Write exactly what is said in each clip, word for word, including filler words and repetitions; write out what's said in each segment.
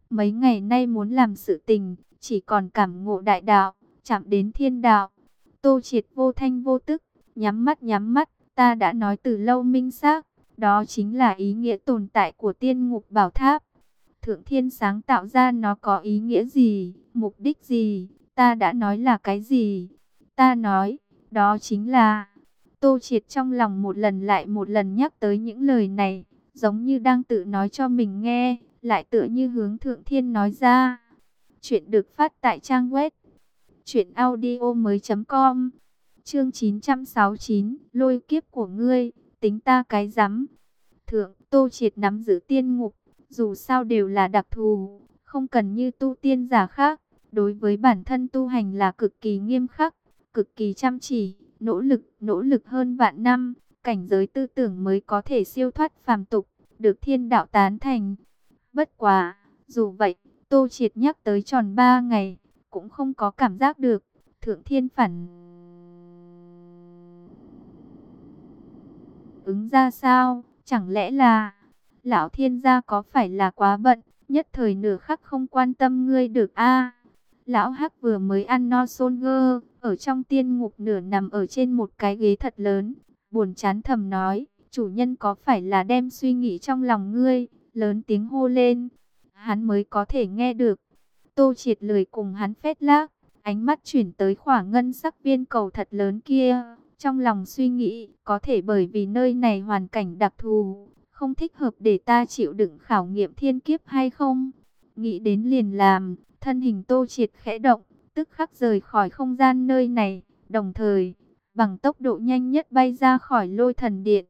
Mấy ngày nay muốn làm sự tình, chỉ còn cảm ngộ đại đạo, chạm đến thiên đạo. Tô Triệt vô thanh vô tức, nhắm mắt nhắm mắt, ta đã nói từ lâu minh xác, đó chính là ý nghĩa tồn tại của tiên ngục bảo tháp. Thượng Thiên sáng tạo ra nó có ý nghĩa gì, mục đích gì, ta đã nói là cái gì? Ta nói, đó chính là... Tô Triệt trong lòng một lần lại một lần nhắc tới những lời này, giống như đang tự nói cho mình nghe, lại tựa như hướng Thượng Thiên nói ra. Chuyện được phát tại trang web truyện audio mới chấm com. Chương chín trăm sáu mươi chín, lôi kiếp của ngươi, tính ta cái rắm. Thượng, Tô Triệt nắm giữ tiên ngục, dù sao đều là đặc thù, không cần như tu tiên giả khác, đối với bản thân tu hành là cực kỳ nghiêm khắc, cực kỳ chăm chỉ, nỗ lực, nỗ lực hơn vạn năm, cảnh giới tư tưởng mới có thể siêu thoát phàm tục, được thiên đạo tán thành. Bất quá, dù vậy, Tô Triệt nhắc tới tròn ba ngày, cũng không có cảm giác được Thượng Thiên phản ứng ra sao. Chẳng lẽ là lão thiên gia có phải là quá bận, nhất thời nửa khắc không quan tâm ngươi được a? Lão Hắc vừa mới ăn no xôn gơ, ở trong tiên ngục nửa nằm ở trên một cái ghế thật lớn, buồn chán thầm nói, chủ nhân có phải là đem suy nghĩ trong lòng ngươi, lớn tiếng hô lên, hắn mới có thể nghe được. Tô Triệt lười cùng hắn phét lác, ánh mắt chuyển tới khỏa ngân sắc viên cầu thật lớn kia, trong lòng suy nghĩ, có thể bởi vì nơi này hoàn cảnh đặc thù, không thích hợp để ta chịu đựng khảo nghiệm thiên kiếp hay không? Nghĩ đến liền làm, thân hình Tô Triệt khẽ động, tức khắc rời khỏi không gian nơi này, đồng thời, bằng tốc độ nhanh nhất bay ra khỏi lôi thần điện.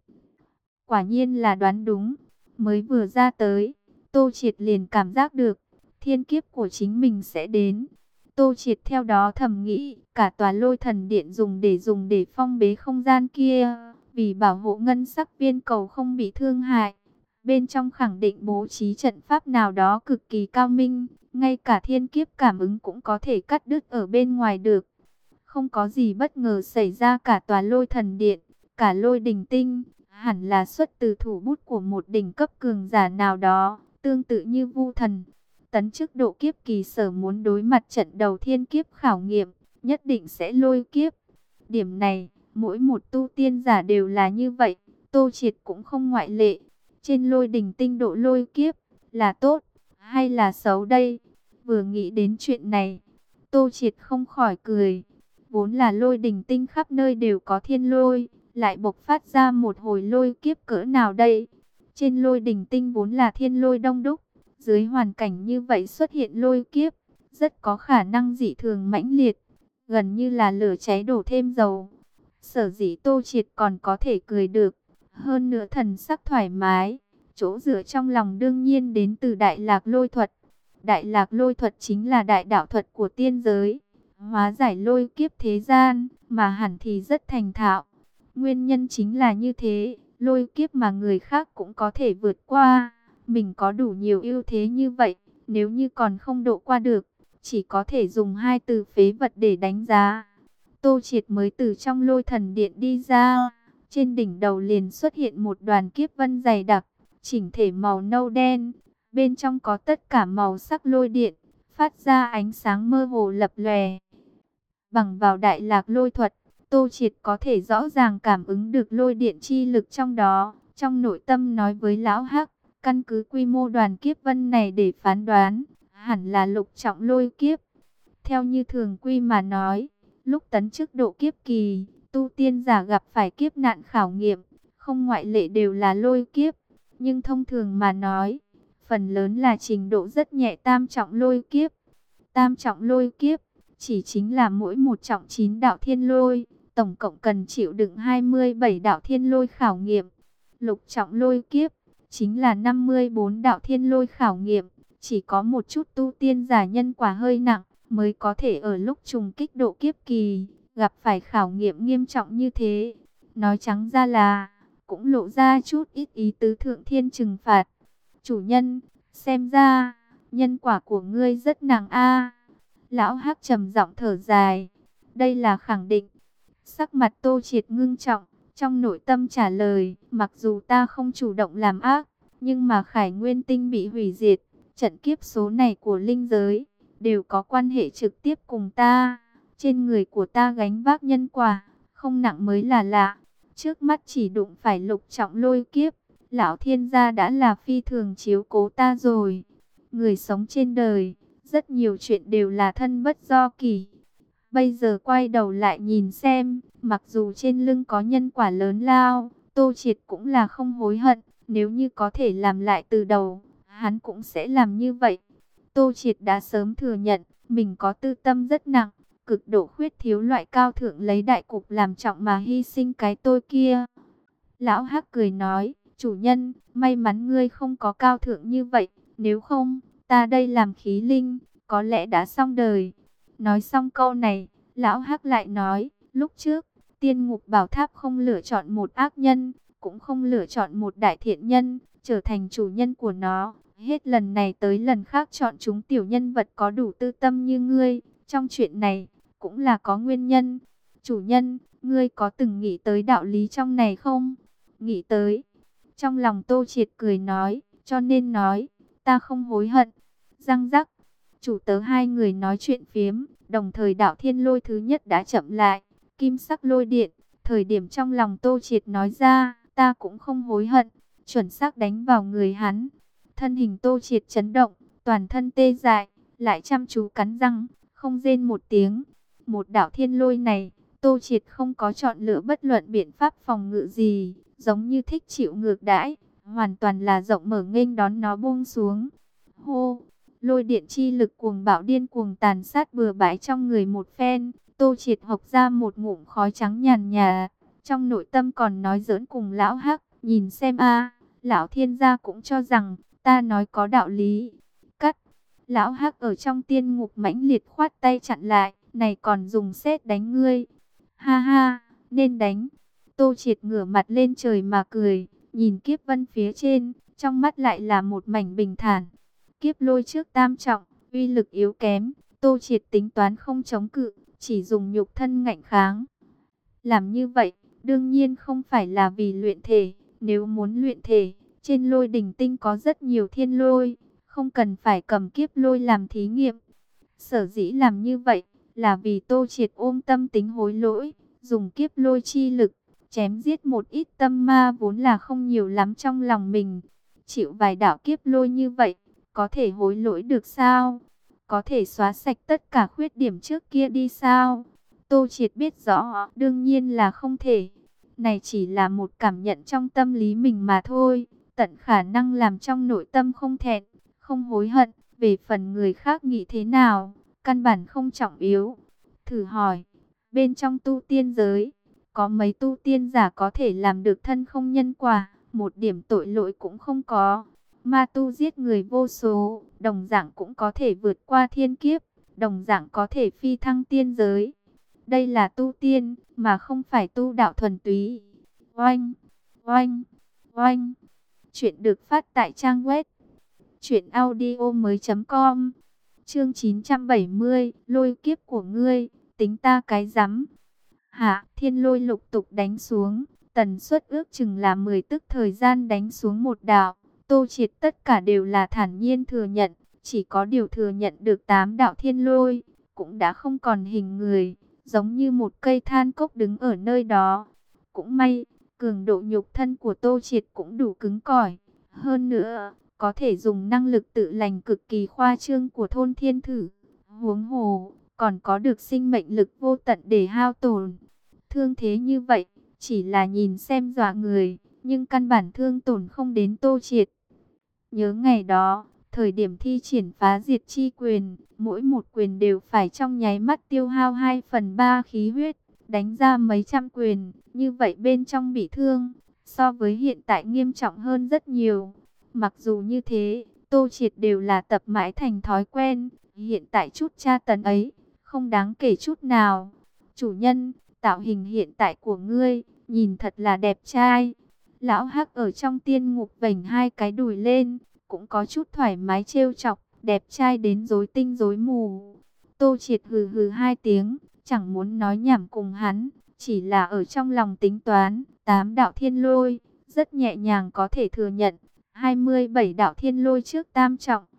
Quả nhiên là đoán đúng, mới vừa ra tới, Tô Triệt liền cảm giác được, thiên kiếp của chính mình sẽ đến. Tô Triệt theo đó thầm nghĩ, cả tòa lôi thần điện dùng để dùng để phong bế không gian kia, vì bảo hộ ngân sắc viên cầu không bị thương hại. Bên trong khẳng định bố trí trận pháp nào đó cực kỳ cao minh, ngay cả thiên kiếp cảm ứng cũng có thể cắt đứt ở bên ngoài được. Không có gì bất ngờ xảy ra, cả tòa lôi thần điện, cả lôi đình tinh, hẳn là xuất từ thủ bút của một đỉnh cấp cường giả nào đó, tương tự như Vu Thần. Tấn chức độ kiếp kỳ sở muốn đối mặt trận đầu thiên kiếp khảo nghiệm, nhất định sẽ lôi kiếp. Điểm này, mỗi một tu tiên giả đều là như vậy, Tô Triệt cũng không ngoại lệ. Trên lôi đỉnh tinh độ lôi kiếp, là tốt, hay là xấu đây? Vừa nghĩ đến chuyện này, Tô Triệt không khỏi cười. Vốn là lôi đỉnh tinh khắp nơi đều có thiên lôi, lại bộc phát ra một hồi lôi kiếp cỡ nào đây? Trên lôi đỉnh tinh vốn là thiên lôi đông đúc, dưới hoàn cảnh như vậy xuất hiện lôi kiếp, rất có khả năng dị thường mãnh liệt, gần như là lửa cháy đổ thêm dầu. Sở dĩ Tô Triệt còn có thể cười được, hơn nữa thần sắc thoải mái, chỗ dựa trong lòng đương nhiên đến từ Đại Lạc Lôi Thuật. Đại Lạc Lôi Thuật chính là đại đạo thuật của tiên giới, hóa giải lôi kiếp thế gian, mà hẳn thì rất thành thạo. Nguyên nhân chính là như thế, lôi kiếp mà người khác cũng có thể vượt qua, mình có đủ nhiều ưu thế như vậy, nếu như còn không độ qua được, chỉ có thể dùng hai từ phế vật để đánh giá. Tô Triệt mới từ trong lôi thần điện đi ra, trên đỉnh đầu liền xuất hiện một đoàn kiếp vân dày đặc, chỉnh thể màu nâu đen, bên trong có tất cả màu sắc lôi điện, phát ra ánh sáng mơ hồ lập lòe. Bằng vào Đại Lạc Lôi Thuật, Tô Triệt có thể rõ ràng cảm ứng được lôi điện chi lực trong đó, trong nội tâm nói với Lão Hắc, căn cứ quy mô đoàn kiếp vân này để phán đoán, hẳn là lục trọng lôi kiếp. Theo như thường quy mà nói, lúc tấn chức độ kiếp kỳ, tu tiên giả gặp phải kiếp nạn khảo nghiệm, không ngoại lệ đều là lôi kiếp. Nhưng thông thường mà nói, phần lớn là trình độ rất nhẹ tam trọng lôi kiếp. Tam trọng lôi kiếp, chỉ chính là mỗi một trọng chín đạo thiên lôi, tổng cộng cần chịu đựng hai mươi bảy đạo thiên lôi khảo nghiệm. Lục trọng lôi kiếp, chính là năm mươi bốn đạo thiên lôi khảo nghiệm, chỉ có một chút tu tiên giả nhân quả hơi nặng, mới có thể ở lúc trùng kích độ kiếp kỳ, gặp phải khảo nghiệm nghiêm trọng như thế. Nói trắng ra là, cũng lộ ra chút ít ý tứ thượng thiên trừng phạt. Chủ nhân, xem ra, nhân quả của ngươi rất nặng a. Lão Hắc trầm giọng thở dài, đây là khẳng định. Sắc mặt Tô Triệt ngưng trọng, trong nội tâm trả lời, mặc dù ta không chủ động làm ác, nhưng mà Khải Nguyên Tinh bị hủy diệt, trận kiếp số này của linh giới đều có quan hệ trực tiếp cùng ta. Trên người của ta gánh vác nhân quả, không nặng mới là lạ. Trước mắt chỉ đụng phải lục trọng lôi kiếp, lão thiên gia đã là phi thường chiếu cố ta rồi. Người sống trên đời, rất nhiều chuyện đều là thân bất do kỷ. Bây giờ quay đầu lại nhìn xem, mặc dù trên lưng có nhân quả lớn lao, Tô Triệt cũng là không hối hận. Nếu như có thể làm lại từ đầu, hắn cũng sẽ làm như vậy. Tô Triệt đã sớm thừa nhận, mình có tư tâm rất nặng, cực độ khuyết thiếu loại cao thượng lấy đại cục làm trọng mà hy sinh cái tôi kia. Lão Hắc cười nói, chủ nhân, may mắn ngươi không có cao thượng như vậy, nếu không, ta đây làm khí linh, có lẽ đã xong đời. Nói xong câu này, Lão Hắc lại nói, lúc trước, tiên ngục bảo tháp không lựa chọn một ác nhân, cũng không lựa chọn một đại thiện nhân, trở thành chủ nhân của nó. Hết lần này tới lần khác chọn chúng tiểu nhân vật có đủ tư tâm như ngươi. Trong chuyện này, cũng là có nguyên nhân. Chủ nhân, ngươi có từng nghĩ tới đạo lý trong này không? Nghĩ tới. Trong lòng Tô Triệt cười nói, cho nên nói, ta không hối hận. Răng rắc, chủ tớ hai người nói chuyện phiếm, đồng thời đạo thiên lôi thứ nhất đã chậm lại. Kim sắc lôi điện, thời điểm trong lòng Tô Triệt nói ra, ta cũng không hối hận, chuẩn xác đánh vào người hắn. Thân hình Tô Triệt chấn động, toàn thân tê dại, lại chăm chú cắn răng, không rên một tiếng. Một đạo thiên lôi này, Tô Triệt không có chọn lựa bất luận biện pháp phòng ngự gì, giống như thích chịu ngược đãi, hoàn toàn là rộng mở nghênh đón nó buông xuống. Hô, lôi điện chi lực cuồng bạo điên cuồng tàn sát bừa bãi trong người một phen. Tô Triệt hộc ra một ngụm khói trắng nhàn nhạt, trong nội tâm còn nói giỡn cùng lão Hắc, nhìn xem a, lão thiên gia cũng cho rằng ta nói có đạo lý. Cắt, lão Hắc ở trong tiên ngục mãnh liệt khoát tay chặn lại, này còn dùng sét đánh ngươi. Ha ha, nên đánh. Tô Triệt ngửa mặt lên trời mà cười, nhìn kiếp vân phía trên, trong mắt lại là một mảnh bình thản. Kiếp lôi trước tam trọng, uy lực yếu kém, Tô Triệt tính toán không chống cự, chỉ dùng nhục thân ngạnh kháng. Làm như vậy, đương nhiên không phải là vì luyện thể. Nếu muốn luyện thể, trên lôi đỉnh tinh có rất nhiều thiên lôi, không cần phải cầm kiếp lôi làm thí nghiệm. Sở dĩ làm như vậy, là vì Tô Triệt ôm tâm tính hối lỗi, dùng kiếp lôi chi lực, chém giết một ít tâm ma vốn là không nhiều lắm trong lòng mình. Chịu vài đạo kiếp lôi như vậy, có thể hối lỗi được sao? Có thể xóa sạch tất cả khuyết điểm trước kia đi sao? Tô Triệt biết rõ, đương nhiên là không thể. Này chỉ là một cảm nhận trong tâm lý mình mà thôi. Tận khả năng làm trong nội tâm không thẹn, không hối hận. Về phần người khác nghĩ thế nào, căn bản không trọng yếu. Thử hỏi, bên trong tu tiên giới, có mấy tu tiên giả có thể làm được thân không nhân quả, một điểm tội lỗi cũng không có. Ma tu giết người vô số, đồng dạng cũng có thể vượt qua thiên kiếp, đồng dạng có thể phi thăng tiên giới. Đây là tu tiên, mà không phải tu đạo thuần túy. Oanh, oanh, oanh. Chuyện được phát tại trang web truyện audio mới chấm com. Chương chín trăm bảy mươi, lôi kiếp của ngươi, tính ta cái rắm. Hạ, thiên lôi lục tục đánh xuống, tần suất ước chừng là mười tức thời gian đánh xuống một đạo. Tô Triệt tất cả đều là thản nhiên thừa nhận, chỉ có điều thừa nhận được tám đạo thiên lôi, cũng đã không còn hình người, giống như một cây than cốc đứng ở nơi đó. Cũng may, cường độ nhục thân của Tô Triệt cũng đủ cứng cỏi. Hơn nữa, có thể dùng năng lực tự lành cực kỳ khoa trương của thôn thiên thử. Huống hồ, còn có được sinh mệnh lực vô tận để hao tổn. Thương thế như vậy, chỉ là nhìn xem dọa người, nhưng căn bản thương tổn không đến Tô Triệt. Nhớ ngày đó, thời điểm thi triển phá diệt chi quyền, mỗi một quyền đều phải trong nháy mắt tiêu hao hai phần ba khí huyết, đánh ra mấy trăm quyền, như vậy bên trong bị thương, so với hiện tại nghiêm trọng hơn rất nhiều. Mặc dù như thế, Tô Triệt đều là tập mãi thành thói quen, hiện tại chút tra tấn ấy, không đáng kể chút nào. Chủ nhân, tạo hình hiện tại của ngươi, nhìn thật là đẹp trai. Lão Hắc ở trong tiên ngục vểnh hai cái đùi lên, cũng có chút thoải mái trêu chọc, đẹp trai đến rối tinh rối mù. Tô Triệt hừ hừ hai tiếng, chẳng muốn nói nhảm cùng hắn, chỉ là ở trong lòng tính toán, tám đạo thiên lôi, rất nhẹ nhàng có thể thừa nhận. hai mươi bảy đạo thiên lôi trước tam trọng,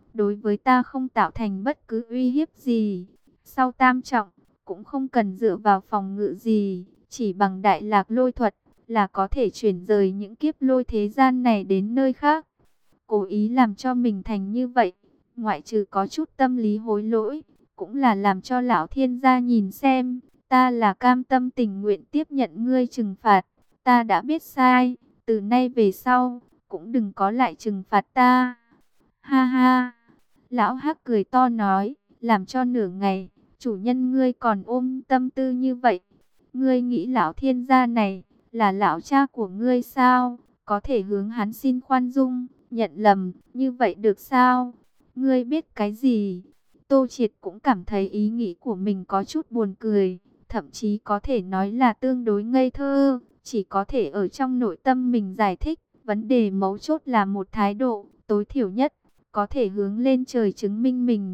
đối với ta không tạo thành bất cứ uy hiếp gì. Sau tam trọng, cũng không cần dựa vào phòng ngự gì, chỉ bằng đại lạc lôi thuật là có thể chuyển rời những kiếp lôi thế gian này đến nơi khác. Cố ý làm cho mình thành như vậy, ngoại trừ có chút tâm lý hối lỗi, cũng là làm cho lão thiên gia nhìn xem, ta là cam tâm tình nguyện tiếp nhận ngươi trừng phạt, ta đã biết sai, từ nay về sau, cũng đừng có lại trừng phạt ta. Ha ha, lão hắc cười to nói, làm cho nửa ngày, chủ nhân ngươi còn ôm tâm tư như vậy. Ngươi nghĩ lão thiên gia này, là lão cha của ngươi sao, có thể hướng hắn xin khoan dung, nhận lầm, như vậy được sao? Ngươi biết cái gì? Tô Triệt cũng cảm thấy ý nghĩ của mình có chút buồn cười, thậm chí có thể nói là tương đối ngây thơ, chỉ có thể ở trong nội tâm mình giải thích, vấn đề mấu chốt là một thái độ, tối thiểu nhất, có thể hướng lên trời chứng minh mình.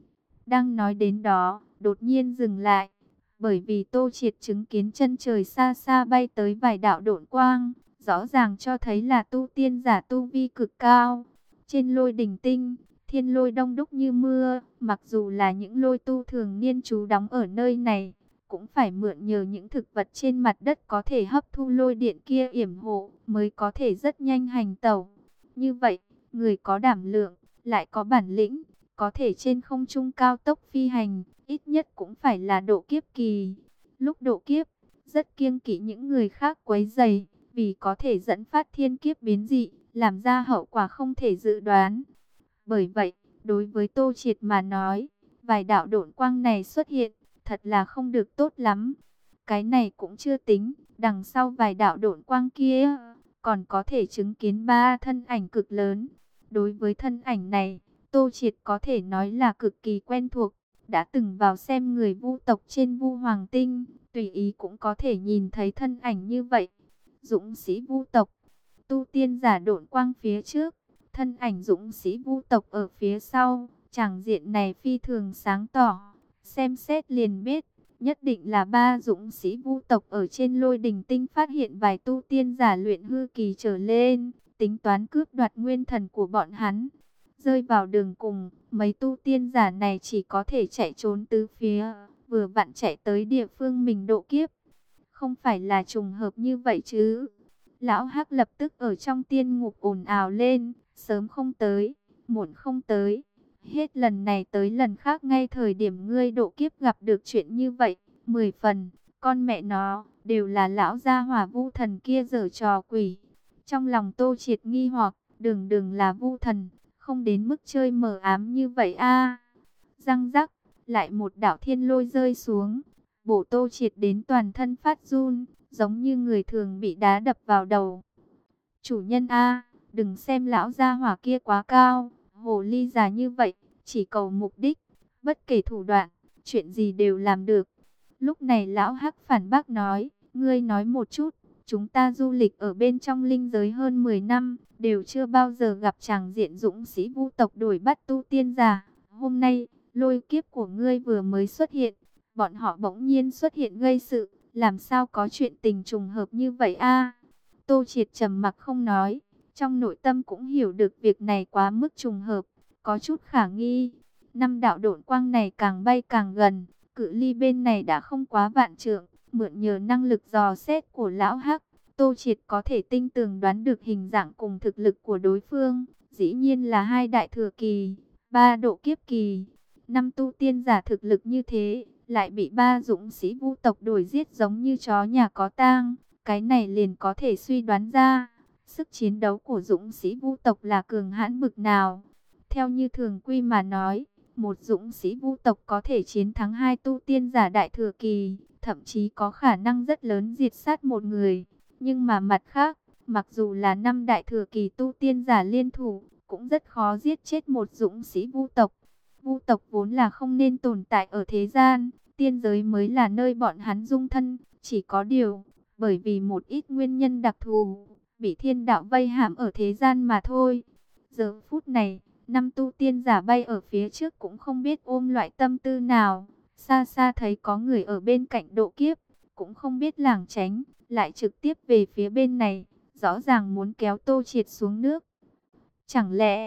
Đang nói đến đó, đột nhiên dừng lại, bởi vì Tô Triệt chứng kiến chân trời xa xa bay tới vài đạo độn quang, rõ ràng cho thấy là tu tiên giả tu vi cực cao. Trên lôi đỉnh tinh, thiên lôi đông đúc như mưa, mặc dù là những lôi tu thường niên trú đóng ở nơi này, cũng phải mượn nhờ những thực vật trên mặt đất có thể hấp thu lôi điện kia yểm hộ, mới có thể rất nhanh hành tẩu. Như vậy, người có đảm lượng, lại có bản lĩnh, có thể trên không trung cao tốc phi hành, ít nhất cũng phải là độ kiếp kỳ. Lúc độ kiếp, rất kiêng kỵ những người khác quấy rầy, vì có thể dẫn phát thiên kiếp biến dị, làm ra hậu quả không thể dự đoán. Bởi vậy, đối với Tô Triệt mà nói, vài đạo độn quang này xuất hiện, thật là không được tốt lắm. Cái này cũng chưa tính, đằng sau vài đạo độn quang kia, còn có thể chứng kiến ba thân ảnh cực lớn. Đối với thân ảnh này, Tô Triệt có thể nói là cực kỳ quen thuộc, đã từng vào xem người Vu tộc trên Vu Hoàng Tinh, tùy ý cũng có thể nhìn thấy thân ảnh như vậy. Dũng sĩ Vu tộc, tu tiên giả độn quang phía trước, thân ảnh dũng sĩ Vu tộc ở phía sau, tràng diện này phi thường sáng tỏ, xem xét liền biết, nhất định là ba dũng sĩ Vu tộc ở trên lôi đỉnh tinh phát hiện vài tu tiên giả luyện hư kỳ trở lên, tính toán cướp đoạt nguyên thần của bọn hắn. Rơi vào đường cùng, mấy tu tiên giả này chỉ có thể chạy trốn tứ phía, vừa vặn chạy tới địa phương mình độ kiếp. Không phải là trùng hợp như vậy chứ? Lão Hắc lập tức ở trong tiên ngục ồn ào lên, sớm không tới, muộn không tới. Hết lần này tới lần khác ngay thời điểm ngươi độ kiếp gặp được chuyện như vậy, mười phần, con mẹ nó, đều là lão gia hỏa Vu thần kia giở trò quỷ. Trong lòng Tô Triệt nghi hoặc, đường đường là Vu thần, không đến mức chơi mờ ám như vậy a. Răng rắc, lại một đạo thiên lôi rơi xuống, bổ Tô Triệt đến toàn thân phát run, giống như người thường bị đá đập vào đầu. Chủ nhân a, đừng xem lão gia hỏa kia quá cao, hồ ly già như vậy, chỉ cầu mục đích, bất kể thủ đoạn, chuyện gì đều làm được. Lúc này lão Hắc phản bác nói, ngươi nói một chút, chúng ta du lịch ở bên trong linh giới hơn mười năm, đều chưa bao giờ gặp chàng diện dũng sĩ Vu tộc đuổi bắt tu tiên giả. Hôm nay, lôi kiếp của ngươi vừa mới xuất hiện, bọn họ bỗng nhiên xuất hiện gây sự, làm sao có chuyện tình trùng hợp như vậy a? Tô Triệt trầm mặc không nói, trong nội tâm cũng hiểu được việc này quá mức trùng hợp, có chút khả nghi. Năm đạo độn quang này càng bay càng gần, cự ly bên này đã không quá vạn trượng, mượn nhờ năng lực dò xét của lão Hắc, Tô Triệt có thể tinh tường đoán được hình dạng cùng thực lực của đối phương, dĩ nhiên là hai đại thừa kỳ, ba độ kiếp kỳ. Năm tu tiên giả thực lực như thế, lại bị ba dũng sĩ Vu tộc đuổi giết giống như chó nhà có tang, cái này liền có thể suy đoán ra, sức chiến đấu của dũng sĩ Vu tộc là cường hãn bực nào. Theo như thường quy mà nói, một dũng sĩ Vu tộc có thể chiến thắng hai tu tiên giả đại thừa kỳ, thậm chí có khả năng rất lớn diệt sát một người. Nhưng mà mặt khác, mặc dù là năm đại thừa kỳ tu tiên giả liên thủ, cũng rất khó giết chết một dũng sĩ Vu tộc. Vu tộc vốn là không nên tồn tại ở thế gian, tiên giới mới là nơi bọn hắn dung thân, chỉ có điều, bởi vì một ít nguyên nhân đặc thù, bị thiên đạo vây hãm ở thế gian mà thôi. Giờ phút này, năm tu tiên giả bay ở phía trước cũng không biết ôm loại tâm tư nào, xa xa thấy có người ở bên cạnh độ kiếp, cũng không biết lảng tránh, lại trực tiếp về phía bên này, rõ ràng muốn kéo Tô Triệt xuống nước. Chẳng lẽ,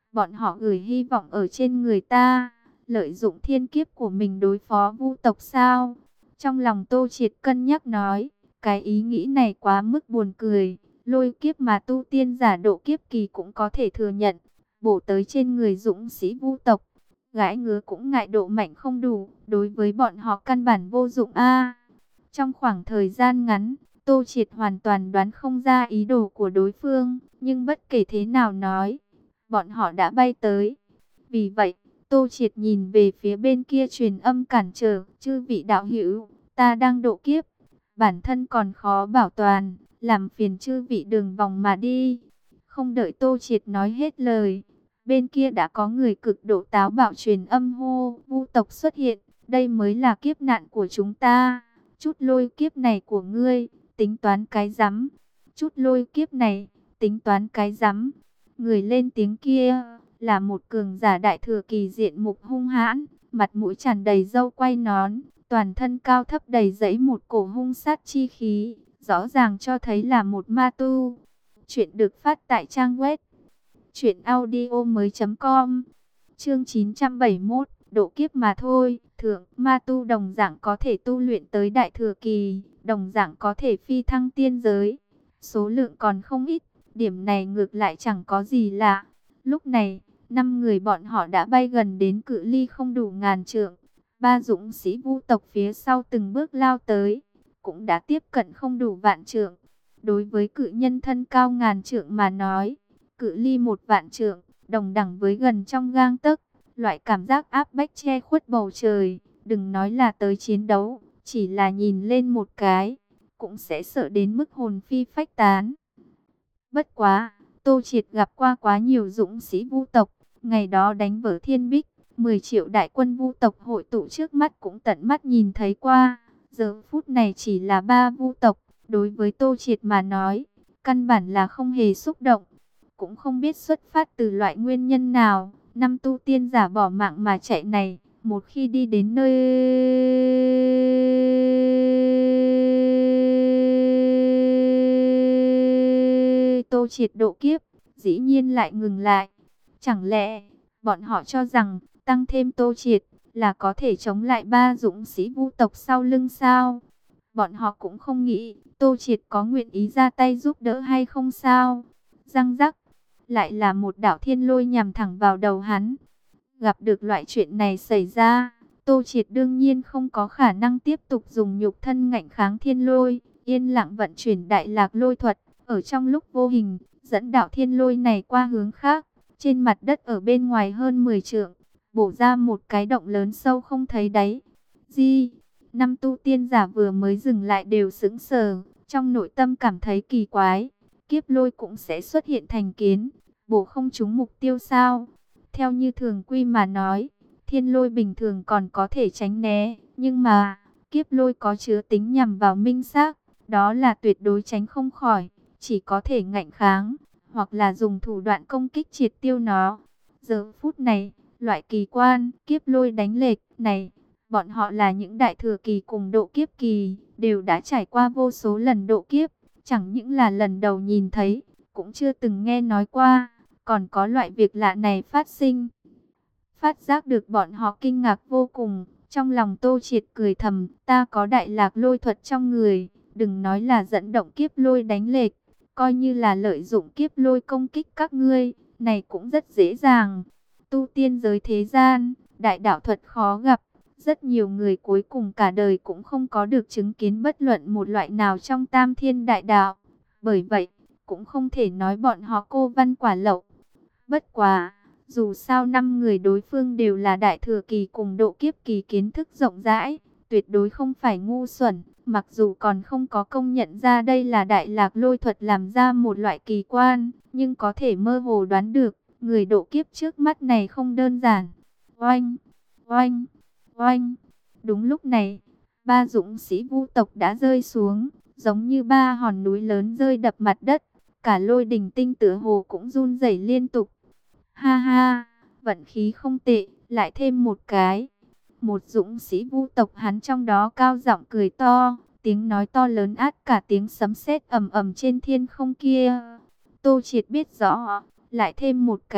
Bọn họ gửi hy vọng ở trên người ta, lợi dụng thiên kiếp của mình đối phó vu tộc sao? Trong lòng Tô Triệt cân nhắc nói, cái ý nghĩ này quá mức buồn cười. Lôi kiếp mà tu tiên giả độ kiếp kỳ cũng có thể thừa nhận, bổ tới trên người dũng sĩ vu tộc, gãi ngứa cũng ngại độ mạnh không đủ, đối với bọn họ căn bản vô dụng a. Trong khoảng thời gian ngắn, Tô Triệt hoàn toàn đoán không ra ý đồ của đối phương, nhưng bất kể thế nào nói, bọn họ đã bay tới. Vì vậy, Tô Triệt nhìn về phía bên kia truyền âm cản trở, chư vị đạo hữu, ta đang độ kiếp, bản thân còn khó bảo toàn, làm phiền chư vị đường vòng mà đi. Không đợi Tô Triệt nói hết lời, bên kia đã có người cực độ táo bạo truyền âm hô, vu tộc xuất hiện, đây mới là kiếp nạn của chúng ta. Chút lôi kiếp này của ngươi, tính toán cái rắm. Chút lôi kiếp này, tính toán cái rắm. Người lên tiếng kia là một cường giả đại thừa kỳ diện mục hung hãn, mặt mũi tràn đầy râu quay nón, toàn thân cao thấp đầy dẫy một cổ hung sát chi khí, rõ ràng cho thấy là một ma tu. Chuyện được phát tại trang web truyện audio mới chấm com. Chương chín trăm bảy mươi mốt, độ kiếp mà thôi. Thượng, ma tu đồng dạng có thể tu luyện tới đại thừa kỳ, đồng dạng có thể phi thăng tiên giới. Số lượng còn không ít, điểm này ngược lại chẳng có gì lạ. Lúc này, năm người bọn họ đã bay gần đến cự ly không đủ ngàn trượng. Ba dũng sĩ vu tộc phía sau từng bước lao tới, cũng đã tiếp cận không đủ vạn trượng. Đối với cự nhân thân cao ngàn trượng mà nói, cự ly một vạn trượng, đồng đẳng với gần trong gang tấc. Loại cảm giác áp bách che khuất bầu trời, đừng nói là tới chiến đấu, chỉ là nhìn lên một cái, cũng sẽ sợ đến mức hồn phi phách tán. Bất quá, Tô Triệt gặp qua quá nhiều dũng sĩ vu tộc, ngày đó đánh vỡ thiên bích, mười triệu đại quân vu tộc hội tụ trước mắt cũng tận mắt nhìn thấy qua. Giờ phút này chỉ là ba vu tộc, đối với Tô Triệt mà nói, căn bản là không hề xúc động, cũng không biết xuất phát từ loại nguyên nhân nào. Năm tu tiên giả bỏ mạng mà chạy này, một khi đi đến nơi Tô Triệt độ kiếp, dĩ nhiên lại ngừng lại. Chẳng lẽ bọn họ cho rằng tăng thêm Tô Triệt là có thể chống lại ba dũng sĩ vu tộc sau lưng sao? Bọn họ cũng không nghĩ Tô Triệt có nguyện ý ra tay giúp đỡ hay không sao? Răng rắc, lại là một đạo thiên lôi nhằm thẳng vào đầu hắn. Gặp được loại chuyện này xảy ra, Tô Triệt đương nhiên không có khả năng tiếp tục dùng nhục thân ngạnh kháng thiên lôi, yên lặng vận chuyển đại lạc lôi thuật, ở trong lúc vô hình, dẫn đạo thiên lôi này qua hướng khác, trên mặt đất ở bên ngoài hơn mười trượng, bổ ra một cái động lớn sâu không thấy đáy. Di, năm tu tiên giả vừa mới dừng lại đều sững sờ, trong nội tâm cảm thấy kỳ quái, kiếp lôi cũng sẽ xuất hiện thành kiến, bổ không trúng mục tiêu sao? Theo như thường quy mà nói, thiên lôi bình thường còn có thể tránh né, nhưng mà kiếp lôi có chứa tính nhằm vào minh xác, đó là tuyệt đối tránh không khỏi, chỉ có thể ngạnh kháng, hoặc là dùng thủ đoạn công kích triệt tiêu nó. Giờ phút này, loại kỳ quan, kiếp lôi đánh lệch này, bọn họ là những đại thừa kỳ cùng độ kiếp kỳ, đều đã trải qua vô số lần độ kiếp, chẳng những là lần đầu nhìn thấy, cũng chưa từng nghe nói qua, còn có loại việc lạ này phát sinh. Phát giác được bọn họ kinh ngạc vô cùng, trong lòng Tô Triệt cười thầm, ta có đại lạc lôi thuật trong người, đừng nói là dẫn động kiếp lôi đánh lệch, coi như là lợi dụng kiếp lôi công kích các ngươi, này cũng rất dễ dàng. Tu tiên giới thế gian, đại đạo thuật khó gặp, rất nhiều người cuối cùng cả đời cũng không có được chứng kiến bất luận một loại nào trong tam thiên đại đạo. Bởi vậy, cũng không thể nói bọn họ cô văn quả lậu. Bất quá, dù sao năm người đối phương đều là đại thừa kỳ cùng độ kiếp kỳ kiến thức rộng rãi, tuyệt đối không phải ngu xuẩn, mặc dù còn không có công nhận ra đây là đại lạc lôi thuật làm ra một loại kỳ quan, nhưng có thể mơ hồ đoán được, người độ kiếp trước mắt này không đơn giản. Oanh, oanh, oanh. Đúng lúc này, ba dũng sĩ vu tộc đã rơi xuống, giống như ba hòn núi lớn rơi đập mặt đất, cả lôi đình tinh tựa hồ cũng run rẩy liên tục. Ha ha, vận khí không tệ, lại thêm một cái. Một dũng sĩ vu tộc hắn trong đó cao giọng cười to, tiếng nói to lớn át cả tiếng sấm sét ầm ầm trên thiên không kia. Tô Triệt biết rõ, lại thêm một cái,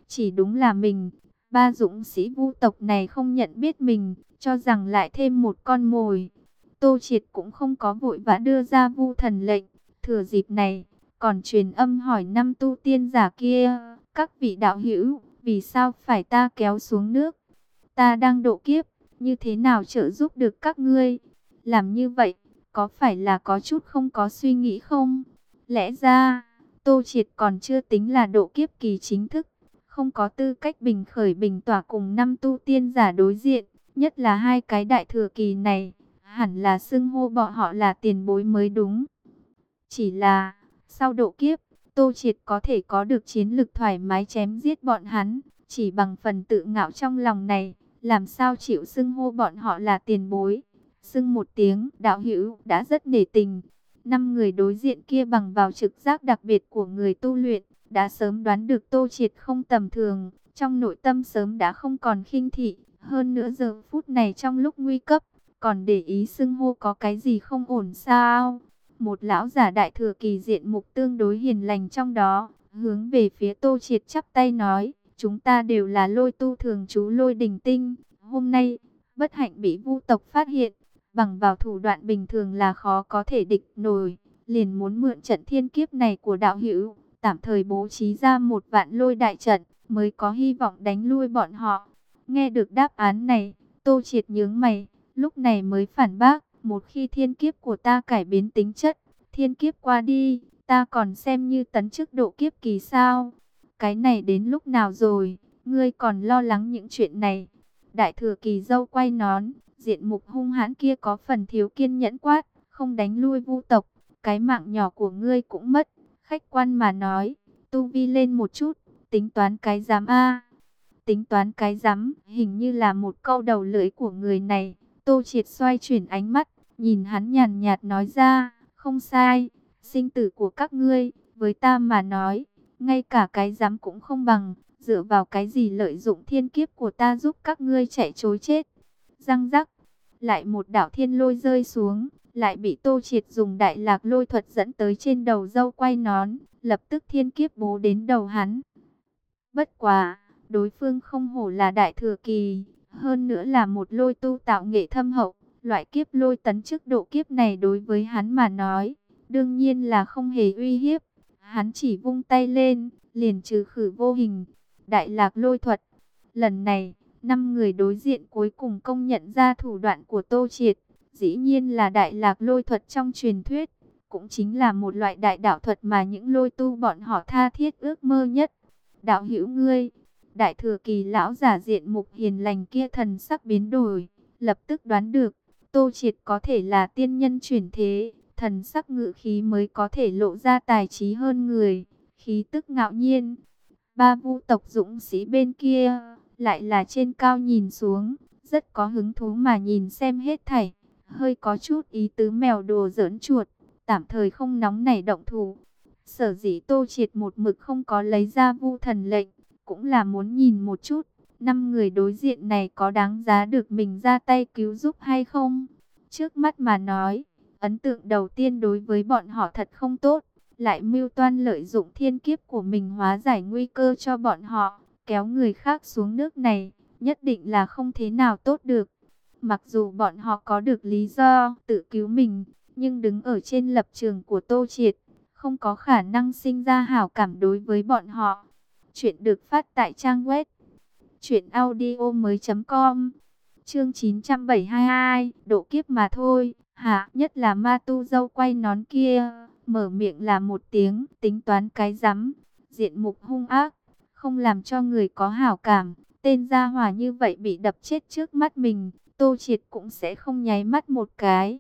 Chỉ đúng là mình, ba dũng sĩ Vu tộc này không nhận biết mình, cho rằng lại thêm một con mồi. Tô Triệt cũng không có vội vã đưa ra Vu thần lệnh, thừa dịp này, còn truyền âm hỏi năm tu tiên giả kia, các vị đạo hữu, vì sao phải ta kéo xuống nước? Ta đang độ kiếp, như thế nào trợ giúp được các ngươi? Làm như vậy, có phải là có chút không có suy nghĩ không? Lẽ ra, Tô Triệt còn chưa tính là độ kiếp kỳ chính thức, không có tư cách bình khởi bình tỏa cùng năm tu tiên giả đối diện, nhất là hai cái đại thừa kỳ này, hẳn là xưng hô bọn họ là tiền bối mới đúng. Chỉ là, sau độ kiếp, Tô Triệt có thể có được chiến lực thoải mái chém giết bọn hắn, chỉ bằng phần tự ngạo trong lòng này, làm sao chịu xưng hô bọn họ là tiền bối. Xưng một tiếng đạo hữu đã rất nể tình. Năm người đối diện kia bằng vào trực giác đặc biệt của người tu luyện, đã sớm đoán được Tô Triệt không tầm thường, trong nội tâm sớm đã không còn khinh thị, hơn nữa giờ phút này trong lúc nguy cấp, còn để ý xưng hô có cái gì không ổn sao? Một lão giả đại thừa kỳ diện mục tương đối hiền lành trong đó, hướng về phía Tô Triệt chắp tay nói, chúng ta đều là lôi tu thường trú Lôi Đình Tinh, hôm nay, bất hạnh bị Vu tộc phát hiện, bằng vào thủ đoạn bình thường là khó có thể địch nổi, liền muốn mượn trận thiên kiếp này của đạo hữu, tạm thời bố trí ra một vạn lôi đại trận, mới có hy vọng đánh lui bọn họ. Nghe được đáp án này, Tô Triệt nhướng mày, lúc này mới phản bác, một khi thiên kiếp của ta cải biến tính chất, thiên kiếp qua đi, ta còn xem như tấn chức độ kiếp kỳ sao? Cái này đến lúc nào rồi, ngươi còn lo lắng những chuyện này? Đại thừa kỳ dâu quay nón, diện mục hung hãn kia có phần thiếu kiên nhẫn quát, không đánh lui Vu tộc, cái mạng nhỏ của ngươi cũng mất. Khách quan mà nói, tu vi lên một chút, tính toán cái giám a. Tính toán cái giám, hình như là một câu đầu lưỡi của người này. Tô Triệt xoay chuyển ánh mắt, nhìn hắn nhàn nhạt nói ra, không sai, sinh tử của các ngươi, với ta mà nói, ngay cả cái giám cũng không bằng, dựa vào cái gì lợi dụng thiên kiếp của ta giúp các ngươi chạy trối chết. Răng rắc, lại một đạo thiên lôi rơi xuống, lại bị Tô Triệt dùng đại lạc lôi thuật dẫn tới trên đầu dâu quay nón, lập tức thiên kiếp bố đến đầu hắn. Bất quá, đối phương không hổ là đại thừa kỳ, hơn nữa là một lôi tu tạo nghệ thâm hậu, loại kiếp lôi tấn chức độ kiếp này đối với hắn mà nói, đương nhiên là không hề uy hiếp. Hắn chỉ vung tay lên, liền trừ khử vô hình, đại lạc lôi thuật. Lần này, năm người đối diện cuối cùng công nhận ra thủ đoạn của Tô Triệt, dĩ nhiên là đại lạc lôi thuật trong truyền thuyết, cũng chính là một loại đại đạo thuật mà những lôi tu bọn họ tha thiết ước mơ nhất. Đạo hữu ngươi, đại thừa kỳ lão giả diện mục hiền lành kia thần sắc biến đổi, lập tức đoán được, Tô Triệt có thể là tiên nhân chuyển thế, thần sắc ngự khí mới có thể lộ ra tài trí hơn người, khí tức ngạo nhiên. Ba Vu tộc dũng sĩ bên kia, lại là trên cao nhìn xuống, rất có hứng thú mà nhìn xem hết thảy, hơi có chút ý tứ mèo đùa giỡn chuột, tạm thời không nóng nảy động thủ. Sở dĩ Tô Triệt một mực không có lấy ra Vu thần lệnh, cũng là muốn nhìn một chút, năm người đối diện này có đáng giá được mình ra tay cứu giúp hay không. Trước mắt mà nói, ấn tượng đầu tiên đối với bọn họ thật không tốt, lại mưu toan lợi dụng thiên kiếp của mình hóa giải nguy cơ cho bọn họ, kéo người khác xuống nước này, nhất định là không thế nào tốt được. Mặc dù bọn họ có được lý do tự cứu mình, nhưng đứng ở trên lập trường của Tô Triệt, không có khả năng sinh ra hảo cảm đối với bọn họ. Chuyện được phát tại trang web truyện audio mới chấm com. Chương chín trăm bảy mươi hai, độ kiếp mà thôi, hả? Nhất là ma tu dâu quay nón kia, mở miệng là một tiếng, tính toán cái rắm, diện mục hung ác, không làm cho người có hảo cảm. Tên gia hỏa như vậy bị đập chết trước mắt mình, Tô Triệt cũng sẽ không nháy mắt một cái.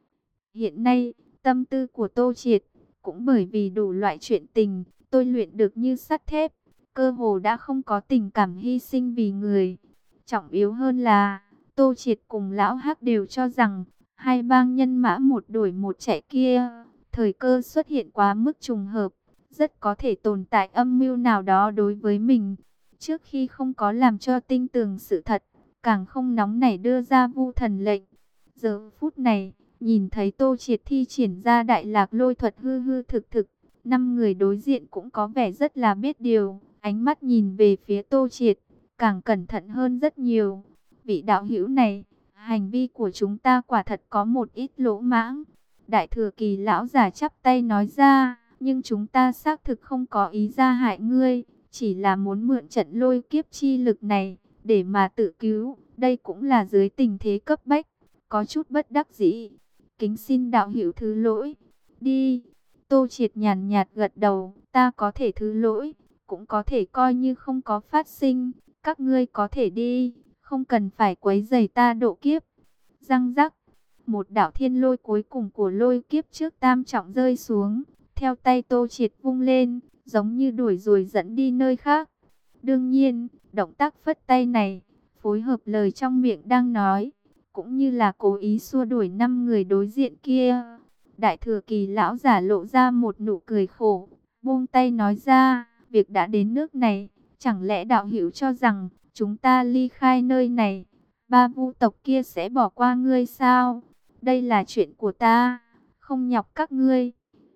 Hiện nay, tâm tư của Tô Triệt, cũng bởi vì đủ loại chuyện tình, tôi luyện được như sắt thép, cơ hồ đã không có tình cảm hy sinh vì người. Trọng yếu hơn là, Tô Triệt cùng Lão Hắc đều cho rằng, hai bang nhân mã một đuổi một chạy kia, thời cơ xuất hiện quá mức trùng hợp, rất có thể tồn tại âm mưu nào đó đối với mình. Trước khi không có làm cho tinh tường sự thật, càng không nóng nảy đưa ra Vu thần lệnh. Giờ phút này, nhìn thấy Tô Triệt thi triển ra đại lạc lôi thuật hư hư thực thực, năm người đối diện cũng có vẻ rất là biết điều, ánh mắt nhìn về phía Tô Triệt, càng cẩn thận hơn rất nhiều. Vị đạo hữu này, hành vi của chúng ta quả thật có một ít lỗ mãng. Đại thừa kỳ lão giả chắp tay nói ra, nhưng chúng ta xác thực không có ý ra hại ngươi, chỉ là muốn mượn trận lôi kiếp chi lực này, để mà tự cứu. Đây cũng là dưới tình thế cấp bách, có chút bất đắc dĩ. Kính xin đạo hữu thứ lỗi, đi. Tô Triệt nhàn nhạt gật đầu, ta có thể thứ lỗi, cũng có thể coi như không có phát sinh. Các ngươi có thể đi, không cần phải quấy rầy ta độ kiếp. Răng rắc, một đạo thiên lôi cuối cùng của lôi kiếp trước tam trọng rơi xuống, theo tay Tô Triệt vung lên, giống như đuổi rồi dẫn đi nơi khác. Đương nhiên, động tác phất tay này, phối hợp lời trong miệng đang nói, cũng như là cố ý xua đuổi năm người đối diện kia. Đại thừa kỳ lão giả lộ ra một nụ cười khổ, buông tay nói ra, việc đã đến nước này, chẳng lẽ đạo hữu cho rằng, chúng ta ly khai nơi này, ba vu tộc kia sẽ bỏ qua ngươi sao? Đây là chuyện của ta, không nhọc các ngươi.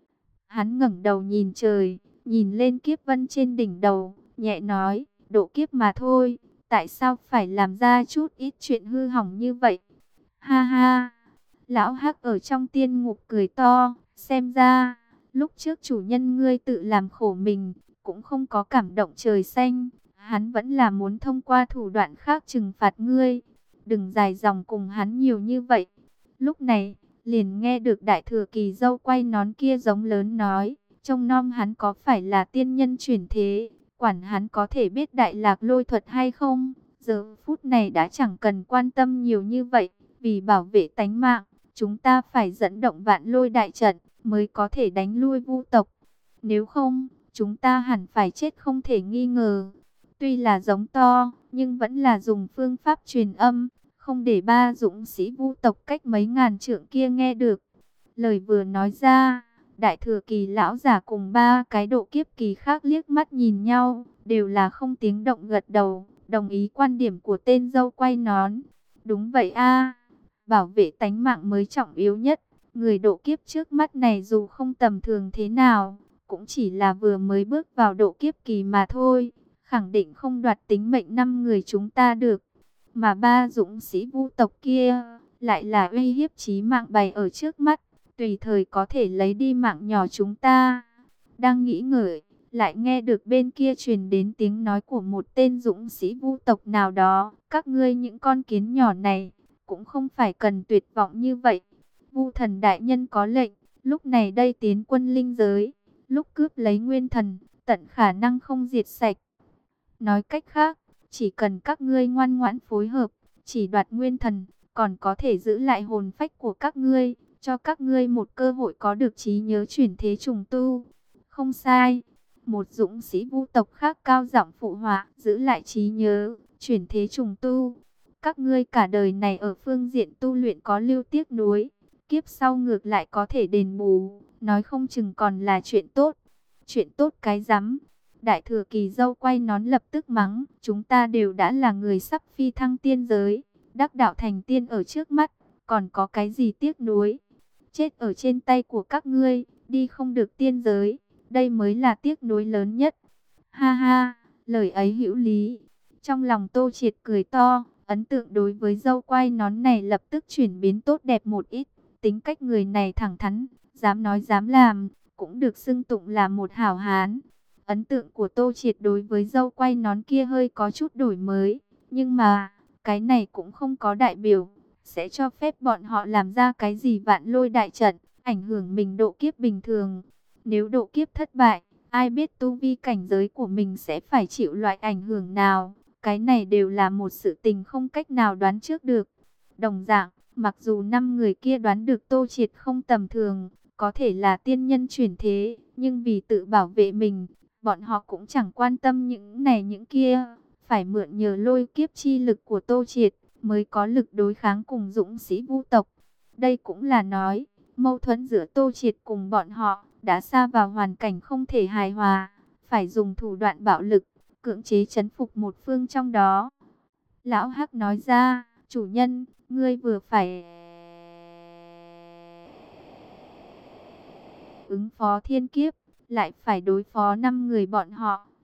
Hắn ngẩng đầu nhìn trời, nhìn lên kiếp vân trên đỉnh đầu, nhẹ nói, độ kiếp mà thôi, tại sao phải làm ra chút ít chuyện hư hỏng như vậy? Ha ha, lão hắc ở trong tiên ngục cười to, xem ra, lúc trước chủ nhân ngươi tự làm khổ mình, cũng không có cảm động trời xanh, hắn vẫn là muốn thông qua thủ đoạn khác trừng phạt ngươi. Đừng dài dòng cùng hắn nhiều như vậy. Lúc này, liền nghe được đại thừa kỳ dâu quay nón kia giống lớn nói, trông nom hắn có phải là tiên nhân chuyển thế, quản hắn có thể biết đại lạc lôi thuật hay không. Giờ phút này đã chẳng cần quan tâm nhiều như vậy, vì bảo vệ tánh mạng, chúng ta phải dẫn động vạn lôi đại trận, mới có thể đánh lui vu tộc. Nếu không, chúng ta hẳn phải chết không thể nghi ngờ. Tuy là giống to, nhưng vẫn là dùng phương pháp truyền âm, không để ba dũng sĩ vu tộc cách mấy ngàn trượng kia nghe được. Lời vừa nói ra, đại thừa kỳ lão giả cùng ba cái độ kiếp kỳ khác liếc mắt nhìn nhau, đều là không tiếng động gật đầu, đồng ý quan điểm của tên dâu quay nón. Đúng vậy a, bảo vệ tánh mạng mới trọng yếu nhất. Người độ kiếp trước mắt này dù không tầm thường thế nào, cũng chỉ là vừa mới bước vào độ kiếp kỳ mà thôi, khẳng định không đoạt tính mệnh năm người chúng ta được. Mà ba dũng sĩ vu tộc kia, lại là uy hiếp chí mạng bày ở trước mắt, tùy thời có thể lấy đi mạng nhỏ chúng ta. Đang nghĩ ngợi, lại nghe được bên kia truyền đến tiếng nói của một tên dũng sĩ vu tộc nào đó. Các ngươi những con kiến nhỏ này, cũng không phải cần tuyệt vọng như vậy. Vu thần đại nhân có lệnh, lúc này đây tiến quân linh giới, lúc cướp lấy nguyên thần, tận khả năng không diệt sạch. Nói cách khác, chỉ cần các ngươi ngoan ngoãn phối hợp, chỉ đoạt nguyên thần, còn có thể giữ lại hồn phách của các ngươi, cho các ngươi một cơ hội có được trí nhớ chuyển thế trùng tu. Không sai, một dũng sĩ vu tộc khác cao giọng phụ họa, giữ lại trí nhớ, chuyển thế trùng tu. Các ngươi cả đời này ở phương diện tu luyện có lưu tiếc nuối, kiếp sau ngược lại có thể đền bù, nói không chừng còn là chuyện tốt. Chuyện tốt cái rắm. Đại thừa kỳ dâu quay nón lập tức mắng, chúng ta đều đã là người sắp phi thăng tiên giới, đắc đạo thành tiên ở trước mắt, còn có cái gì tiếc nuối? Chết ở trên tay của các ngươi, đi không được tiên giới, đây mới là tiếc nuối lớn nhất. Ha ha, lời ấy hữu lý. Trong lòng Tô Triệt cười to, ấn tượng đối với dâu quay nón này lập tức chuyển biến tốt đẹp một ít. Tính cách người này thẳng thắn, dám nói dám làm, cũng được xưng tụng là một hảo hán. Ấn tượng của Tô Triệt đối với dâu quay nón kia hơi có chút đổi mới, nhưng mà, cái này cũng không có đại biểu sẽ cho phép bọn họ làm ra cái gì vạn lôi đại trận, ảnh hưởng mình độ kiếp bình thường. Nếu độ kiếp thất bại, ai biết tu vi cảnh giới của mình sẽ phải chịu loại ảnh hưởng nào, cái này đều là một sự tình không cách nào đoán trước được. Đồng dạng, mặc dù năm người kia đoán được Tô Triệt không tầm thường, có thể là tiên nhân chuyển thế, nhưng vì tự bảo vệ mình, bọn họ cũng chẳng quan tâm những này những kia, phải mượn nhờ lôi kiếp chi lực của Tô Triệt, mới có lực đối kháng cùng dũng sĩ vu tộc. Đây cũng là nói, mâu thuẫn giữa Tô Triệt cùng bọn họ, đã sa vào hoàn cảnh không thể hài hòa, phải dùng thủ đoạn bạo lực, cưỡng chế trấn phục một phương trong đó. Lão Hắc nói ra, chủ nhân, ngươi vừa phải ứng phó thiên kiếp, lại phải đối phó năm người bọn họ,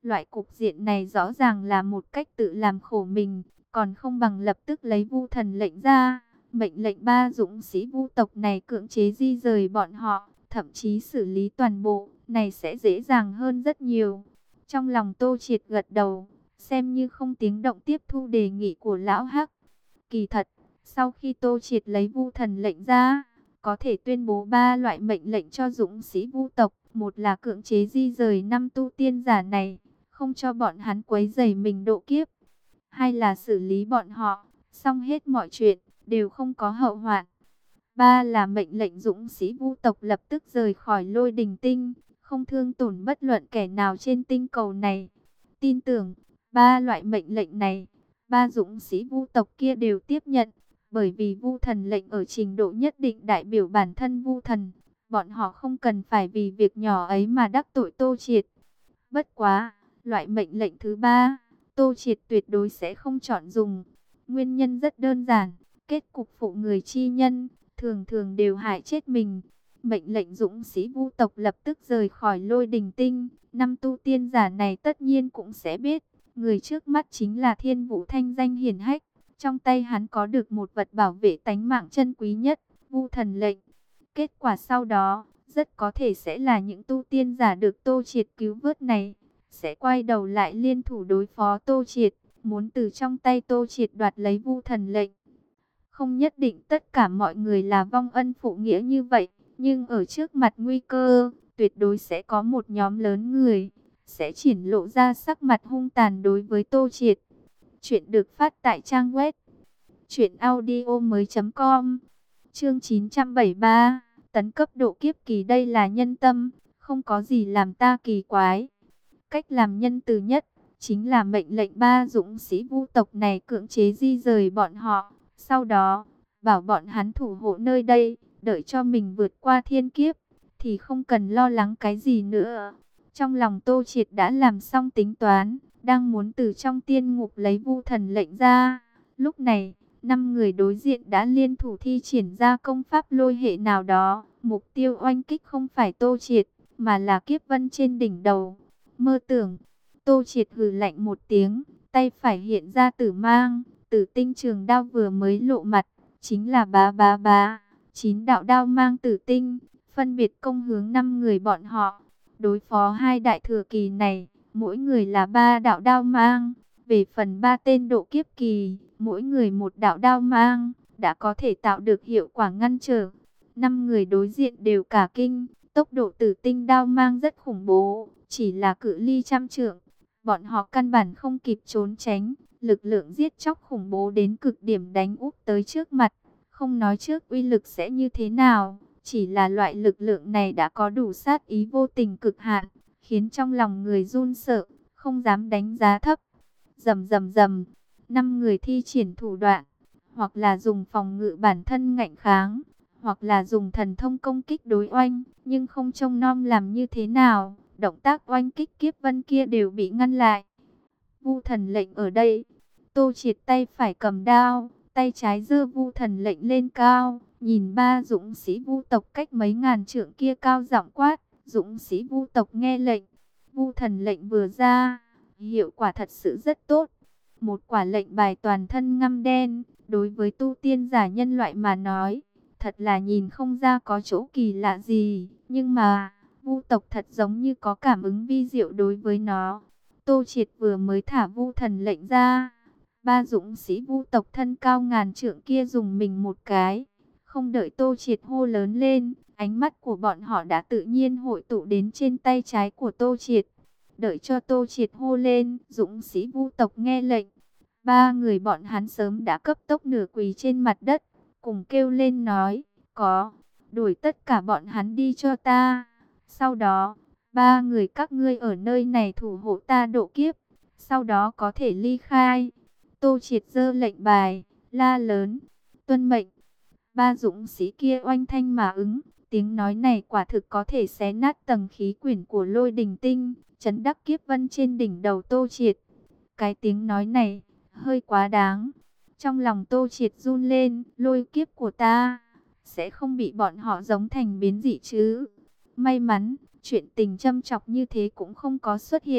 Loại cục diện này rõ ràng là một cách tự làm khổ mình, còn không bằng lập tức lấy Vu Thần lệnh ra, mệnh lệnh ba dũng sĩ Vu tộc này cưỡng chế di rời bọn họ, thậm chí xử lý toàn bộ, này sẽ dễ dàng hơn rất nhiều. Trong lòng Tô Triệt gật đầu, xem như không tiếng động tiếp thu đề nghị của lão Hắc. Kỳ thật, sau khi Tô Triệt lấy Vu Thần lệnh ra, có thể tuyên bố ba loại mệnh lệnh cho dũng sĩ Vu tộc. Một là cưỡng chế di rời năm tu tiên giả này, không cho bọn hắn quấy rầy mình độ kiếp. Hai là xử lý bọn họ, xong hết mọi chuyện, đều không có hậu hoạn. Ba là mệnh lệnh dũng sĩ Vu tộc lập tức rời khỏi Lôi Đình Tinh, không thương tổn bất luận kẻ nào trên tinh cầu này. Tin tưởng, ba loại mệnh lệnh này, ba dũng sĩ Vu tộc kia đều tiếp nhận, bởi vì Vu Thần lệnh ở trình độ nhất định đại biểu bản thân Vu Thần. Bọn họ không cần phải vì việc nhỏ ấy mà đắc tội Tô Triệt. Bất quá, loại mệnh lệnh thứ ba, Tô Triệt tuyệt đối sẽ không chọn dùng. Nguyên nhân rất đơn giản, kết cục phụ người chi nhân, thường thường đều hại chết mình. Mệnh lệnh dũng sĩ Vu tộc lập tức rời khỏi Lôi Đình Tinh. Năm tu tiên giả này tất nhiên cũng sẽ biết, người trước mắt chính là Thiên Vũ thanh danh hiển hách. Trong tay hắn có được một vật bảo vệ tánh mạng chân quý nhất, Vu Thần lệnh. Kết quả sau đó, rất có thể sẽ là những tu tiên giả được Tô Triệt cứu vớt này, sẽ quay đầu lại liên thủ đối phó Tô Triệt, muốn từ trong tay Tô Triệt đoạt lấy Vu Thần lệnh. Không nhất định tất cả mọi người là vong ân phụ nghĩa như vậy, nhưng ở trước mặt nguy cơ, tuyệt đối sẽ có một nhóm lớn người, sẽ triển lộ ra sắc mặt hung tàn đối với Tô Triệt. Chuyện được phát tại trang web truyện audio mới chấm com. Chương chín trăm bảy mươi ba, tấn cấp độ kiếp kỳ. Đây là nhân tâm, không có gì làm ta kỳ quái. Cách làm nhân từ nhất, chính là mệnh lệnh ba dũng sĩ Vu tộc này cưỡng chế di rời bọn họ. Sau đó, bảo bọn hắn thủ hộ nơi đây, đợi cho mình vượt qua thiên kiếp, thì không cần lo lắng cái gì nữa. Trong lòng Tô Triệt đã làm xong tính toán, đang muốn từ trong tiên ngục lấy Vu Thần lệnh ra. Lúc này, năm người đối diện đã liên thủ thi triển ra công pháp lôi hệ nào đó. Mục tiêu oanh kích không phải Tô Triệt, mà là kiếp vân trên đỉnh đầu. Mơ tưởng, Tô Triệt hừ lạnh một tiếng, tay phải hiện ra tử mang, tử tinh trường đao vừa mới lộ mặt, chính là bá bá bá. Chín đạo đao mang tử tinh, phân biệt công hướng năm người bọn họ. Đối phó hai đại thừa kỳ này, mỗi người là ba đạo đao mang. Về phần ba tên độ kiếp kỳ, mỗi người một đạo đao mang, đã có thể tạo được hiệu quả ngăn trở. Năm người đối diện đều cả kinh, tốc độ tử tinh đao mang rất khủng bố, chỉ là cự ly trăm trượng. Bọn họ căn bản không kịp trốn tránh, lực lượng giết chóc khủng bố đến cực điểm đánh úp tới trước mặt. Không nói trước uy lực sẽ như thế nào, chỉ là loại lực lượng này đã có đủ sát ý vô tình cực hạn, khiến trong lòng người run sợ, không dám đánh giá thấp. Rầm rầm rầm, năm người thi triển thủ đoạn, hoặc là dùng phòng ngự bản thân ngạnh kháng, hoặc là dùng thần thông công kích đối oanh, nhưng không trông nom làm như thế nào, động tác oanh kích kiếp vân kia đều bị ngăn lại. Vu Thần lệnh ở đây, Tô Triệt tay phải cầm đao, tay trái giơ Vu Thần lệnh lên cao, nhìn ba dũng sĩ Vu tộc cách mấy ngàn trượng kia cao giọng quát, dũng sĩ Vu tộc nghe lệnh. Vu Thần lệnh vừa ra, hiệu quả thật sự rất tốt. Một quả lệnh bài toàn thân ngăm đen, đối với tu tiên giả nhân loại mà nói, thật là nhìn không ra có chỗ kỳ lạ gì, nhưng mà Vu tộc thật giống như có cảm ứng vi diệu đối với nó. Tô Triệt vừa mới thả Vu Thần lệnh ra, ba dũng sĩ Vu tộc thân cao ngàn trượng kia dùng mình một cái, không đợi Tô Triệt hô lớn lên, ánh mắt của bọn họ đã tự nhiên hội tụ đến trên tay trái của Tô Triệt. Đợi cho Tô Triệt hô lên, dũng sĩ Vu tộc nghe lệnh, ba người bọn hắn sớm đã cấp tốc nửa quỳ trên mặt đất, cùng kêu lên nói, có, đuổi tất cả bọn hắn đi cho ta. Sau đó, ba người các ngươi ở nơi này thủ hộ ta độ kiếp, sau đó có thể ly khai. Tô Triệt giơ lệnh bài, la lớn, tuân mệnh. Ba dũng sĩ kia oanh thanh mà ứng, tiếng nói này quả thực có thể xé nát tầng khí quyển của Lôi Đình Tinh, chấn đắc kiếp vân trên đỉnh đầu Tô Triệt. Cái tiếng nói này, hơi quá đáng. Trong lòng Tô Triệt run lên, lôi kiếp của ta, sẽ không bị bọn họ giống thành biến dị chứ. May mắn, chuyện tình châm chọc như thế cũng không có xuất hiện.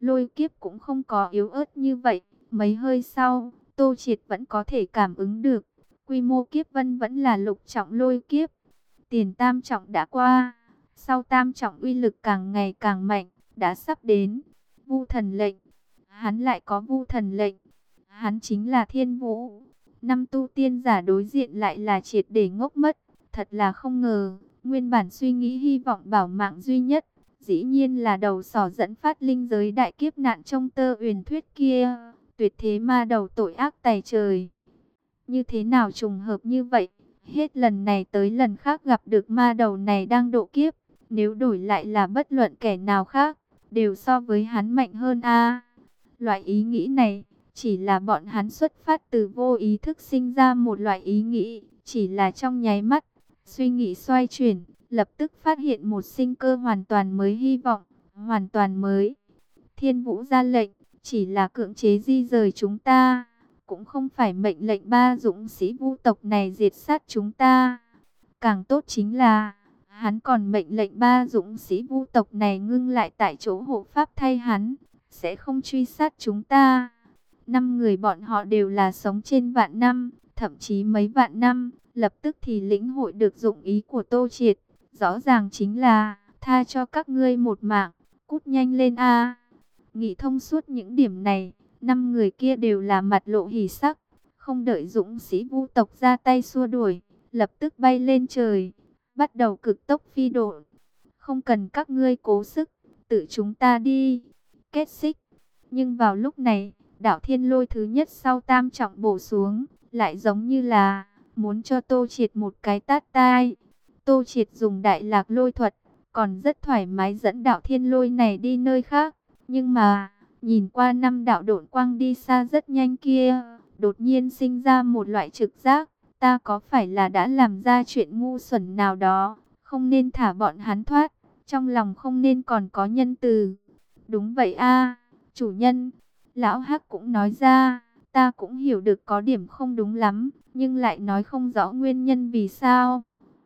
Lôi kiếp cũng không có yếu ớt như vậy. Mấy hơi sau, Tô Triệt vẫn có thể cảm ứng được. Quy mô kiếp vân vẫn là lục trọng lôi kiếp. Tiền tam trọng đã qua. Sau tam trọng uy lực càng ngày càng mạnh. Đã sắp đến. Vu thần lệnh. Hắn lại có vu thần lệnh. Hắn chính là Thiên Vũ. Năm tu tiên giả đối diện lại là triệt để ngốc mất. Thật là không ngờ. Nguyên bản suy nghĩ hy vọng bảo mạng duy nhất, dĩ nhiên là đầu sỏ dẫn phát linh giới đại kiếp nạn trong Tơ Uyển Thuyết kia. Tuyệt thế ma đầu tội ác tày trời. Như thế nào trùng hợp như vậy? Hết lần này tới lần khác gặp được ma đầu này đang độ kiếp. Nếu đổi lại là bất luận kẻ nào khác, đều so với hắn mạnh hơn a. Loại ý nghĩ này, chỉ là bọn hắn xuất phát từ vô ý thức sinh ra một loại ý nghĩ, chỉ là trong nháy mắt, suy nghĩ xoay chuyển, lập tức phát hiện một sinh cơ hoàn toàn mới, hy vọng hoàn toàn mới. Thiên Vũ ra lệnh, chỉ là cưỡng chế di rời chúng ta, cũng không phải mệnh lệnh ba dũng sĩ vu tộc này diệt sát chúng ta. Càng tốt chính là, hắn còn mệnh lệnh ba dũng sĩ vu tộc này ngưng lại tại chỗ hộ pháp thay hắn, sẽ không truy sát chúng ta. Năm người bọn họ đều là sống trên vạn năm, thậm chí mấy vạn năm, lập tức thì lĩnh hội được dụng ý của Tô Triệt. Rõ ràng chính là, tha cho các ngươi một mạng, cút nhanh lên a. Nghĩ thông suốt những điểm này, năm người kia đều là mặt lộ hỉ sắc, không đợi dũng sĩ vu tộc ra tay xua đuổi, lập tức bay lên trời, bắt đầu cực tốc phi độn. Không cần các ngươi cố sức, tự chúng ta đi. Kết xích. Nhưng vào lúc này, đạo thiên lôi thứ nhất sau tam trọng bổ xuống, lại giống như là muốn cho Tô Triệt một cái tát tai. Tô Triệt dùng đại lạc lôi thuật, còn rất thoải mái dẫn đạo thiên lôi này đi nơi khác. Nhưng mà, nhìn qua năm đạo độn quang đi xa rất nhanh kia, đột nhiên sinh ra một loại trực giác. Ta có phải là đã làm ra chuyện ngu xuẩn nào đó, không nên thả bọn hắn thoát, trong lòng không nên còn có nhân từ. Đúng vậy a, chủ nhân. Lão Hắc cũng nói ra, ta cũng hiểu được có điểm không đúng lắm, nhưng lại nói không rõ nguyên nhân vì sao.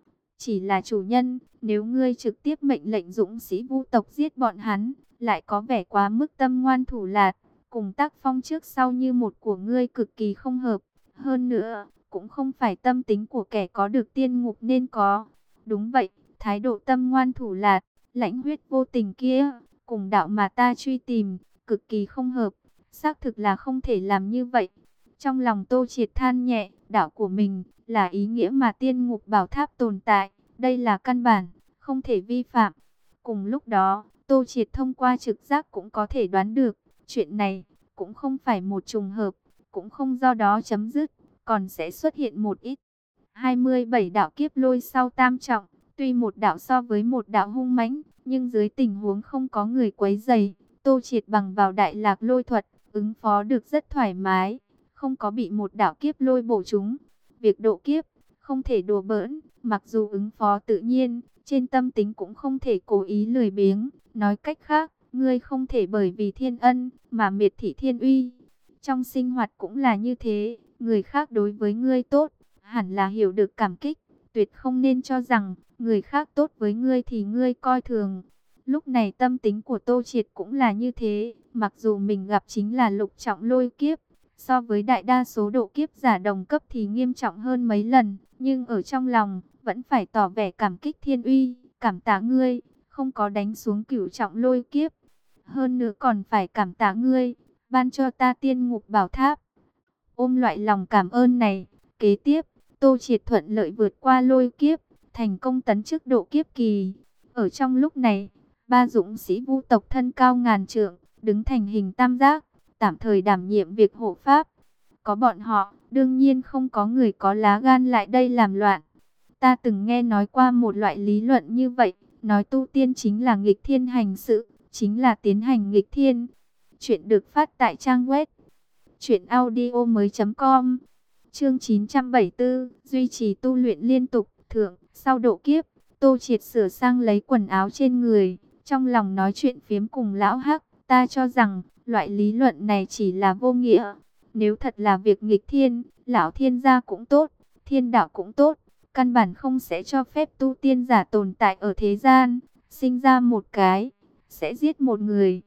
Chỉ là chủ nhân, nếu ngươi trực tiếp mệnh lệnh dũng sĩ vu tộc giết bọn hắn, lại có vẻ quá mức tâm ngoan thủ lạt, cùng tác phong trước sau như một của ngươi cực kỳ không hợp. Hơn nữa, cũng không phải tâm tính của kẻ có được tiên ngục nên có. Đúng vậy, thái độ tâm ngoan thủ lạt, lãnh huyết vô tình kia, cùng đạo mà ta truy tìm, cực kỳ không hợp. Xác thực là không thể làm như vậy. Trong lòng Tô Triệt than nhẹ, đạo của mình là ý nghĩa mà tiên ngục bảo tháp tồn tại. Đây là căn bản, không thể vi phạm. Cùng lúc đó, Tô Triệt thông qua trực giác cũng có thể đoán được, chuyện này cũng không phải một trùng hợp, cũng không do đó chấm dứt, còn sẽ xuất hiện một ít. hai mươi bảy đạo kiếp lôi sau tam trọng, tuy một đạo so với một đạo hung mãnh, nhưng dưới tình huống không có người quấy rầy, Tô Triệt bằng vào đại lạc lôi thuật, ứng phó được rất thoải mái, không có bị một đạo kiếp lôi bổ trúng. Việc độ kiếp, không thể đùa bỡn, mặc dù ứng phó tự nhiên, trên tâm tính cũng không thể cố ý lười biếng. Nói cách khác, ngươi không thể bởi vì thiên ân, mà miệt thị thiên uy. Trong sinh hoạt cũng là như thế, người khác đối với ngươi tốt, hẳn là hiểu được cảm kích, tuyệt không nên cho rằng, người khác tốt với ngươi thì ngươi coi thường. Lúc này tâm tính của Tô Triệt cũng là như thế, mặc dù mình gặp chính là lục trọng lôi kiếp, so với đại đa số độ kiếp giả đồng cấp thì nghiêm trọng hơn mấy lần, nhưng ở trong lòng, vẫn phải tỏ vẻ cảm kích thiên uy, cảm tạ ngươi, không có đánh xuống cửu trọng lôi kiếp. Hơn nữa còn phải cảm tạ ngươi, ban cho ta tiên ngục bảo tháp. Ôm loại lòng cảm ơn này, kế tiếp, Tô Triệt thuận lợi vượt qua lôi kiếp, thành công tấn chức độ kiếp kỳ. Ở trong lúc này, ba dũng sĩ vu tộc thân cao ngàn trượng, đứng thành hình tam giác, tạm thời đảm nhiệm việc hộ pháp. Có bọn họ, đương nhiên không có người có lá gan lại đây làm loạn. Ta từng nghe nói qua một loại lý luận như vậy, nói tu tiên chính là nghịch thiên hành sự, chính là tiến hành nghịch thiên. Chuyện được phát tại trang web truyện audio mới chấm com. Chương chín trăm bảy mươi tư, duy trì tu luyện liên tục, thượng, sau độ kiếp, Tô Triệt sửa sang lấy quần áo trên người, trong lòng nói chuyện phiếm cùng lão Hắc, ta cho rằng, loại lý luận này chỉ là vô nghĩa. Nếu thật là việc nghịch thiên, lão thiên gia cũng tốt, thiên đạo cũng tốt, căn bản không sẽ cho phép tu tiên giả tồn tại ở thế gian, sinh ra một cái, sẽ giết một người.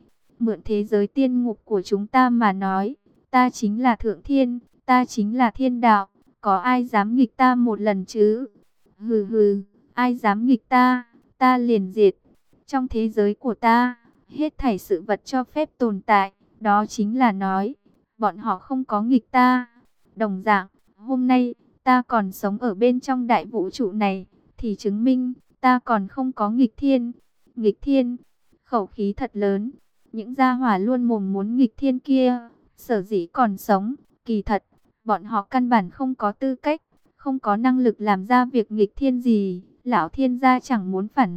mượn thế giới tiên ngục của chúng ta mà nói, ta chính là thượng thiên, ta chính là thiên đạo, có ai dám nghịch ta một lần chứ? Hừ hừ, ai dám nghịch ta, ta liền diệt. Trong thế giới của ta, hết thảy sự vật cho phép tồn tại, đó chính là nói, bọn họ không có nghịch ta. Đồng dạng, hôm nay, ta còn sống ở bên trong đại vũ trụ này, thì chứng minh, ta còn không có nghịch thiên. Nghịch thiên, khẩu khí thật lớn, những gia hỏa luôn mồm muốn nghịch thiên kia, sở dĩ còn sống, kỳ thật, bọn họ căn bản không có tư cách, không có năng lực làm ra việc nghịch thiên gì, lão thiên gia chẳng muốn phản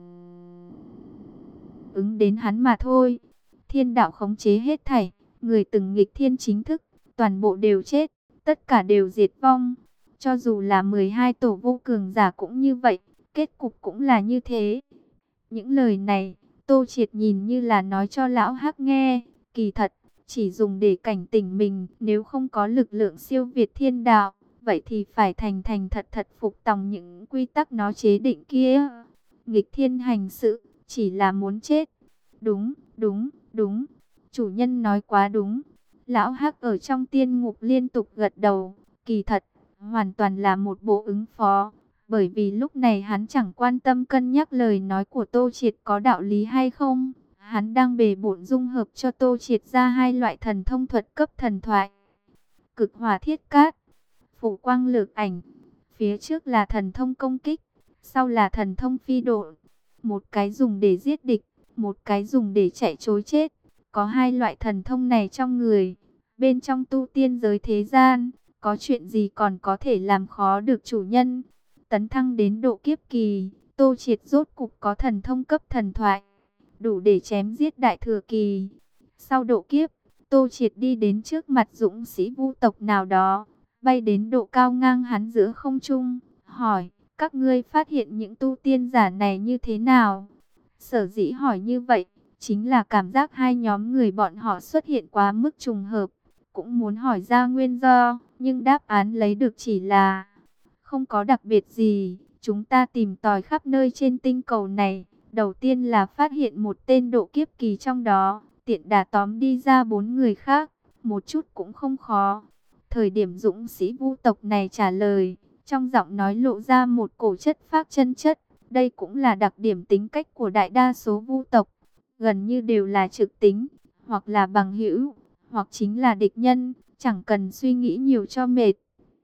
ứng đến hắn mà thôi. Thiên đạo khống chế hết thảy, người từng nghịch thiên chính thức, toàn bộ đều chết, tất cả đều diệt vong. Cho dù là mười hai tổ vô cường giả cũng như vậy, kết cục cũng là như thế. Những lời này, Tô Triệt nhìn như là nói cho lão Hắc nghe, kỳ thật, chỉ dùng để cảnh tỉnh mình, nếu không có lực lượng siêu việt thiên đạo, vậy thì phải thành thành thật thật phục tòng những quy tắc nó chế định kia. Nghịch thiên hành sự, chỉ là muốn chết. Đúng, đúng, đúng, chủ nhân nói quá đúng. Lão Hắc ở trong tiên ngục liên tục gật đầu, kỳ thật, hoàn toàn là một bộ ứng phó. Bởi vì lúc này hắn chẳng quan tâm cân nhắc lời nói của Tô Triệt có đạo lý hay không. Hắn đang bề bộn dung hợp cho Tô Triệt ra hai loại thần thông thuật cấp thần thoại. Cực hỏa thiết cát, phủ quang lược ảnh. Phía trước là thần thông công kích, sau là thần thông phi độn. Một cái dùng để giết địch, một cái dùng để chạy trối chết. Có hai loại thần thông này trong người, bên trong tu tiên giới thế gian, có chuyện gì còn có thể làm khó được chủ nhân. Tấn thăng đến độ kiếp kỳ, Tô Triệt rốt cục có thần thông cấp thần thoại, đủ để chém giết đại thừa kỳ. Sau độ kiếp, Tô Triệt đi đến trước mặt dũng sĩ vu tộc nào đó, bay đến độ cao ngang hắn giữa không trung, hỏi, các ngươi phát hiện những tu tiên giả này như thế nào? Sở dĩ hỏi như vậy, chính là cảm giác hai nhóm người bọn họ xuất hiện quá mức trùng hợp, cũng muốn hỏi ra nguyên do, nhưng đáp án lấy được chỉ là không có đặc biệt gì. Chúng ta tìm tòi khắp nơi trên tinh cầu này, đầu tiên là phát hiện một tên độ kiếp kỳ trong đó, tiện đà tóm đi ra bốn người khác, một chút cũng không khó. Thời điểm dũng sĩ vu tộc này trả lời, trong giọng nói lộ ra một cổ chất phác chân chất. Đây cũng là đặc điểm tính cách của đại đa số vu tộc, gần như đều là trực tính, hoặc là bằng hữu, hoặc chính là địch nhân, chẳng cần suy nghĩ nhiều cho mệt.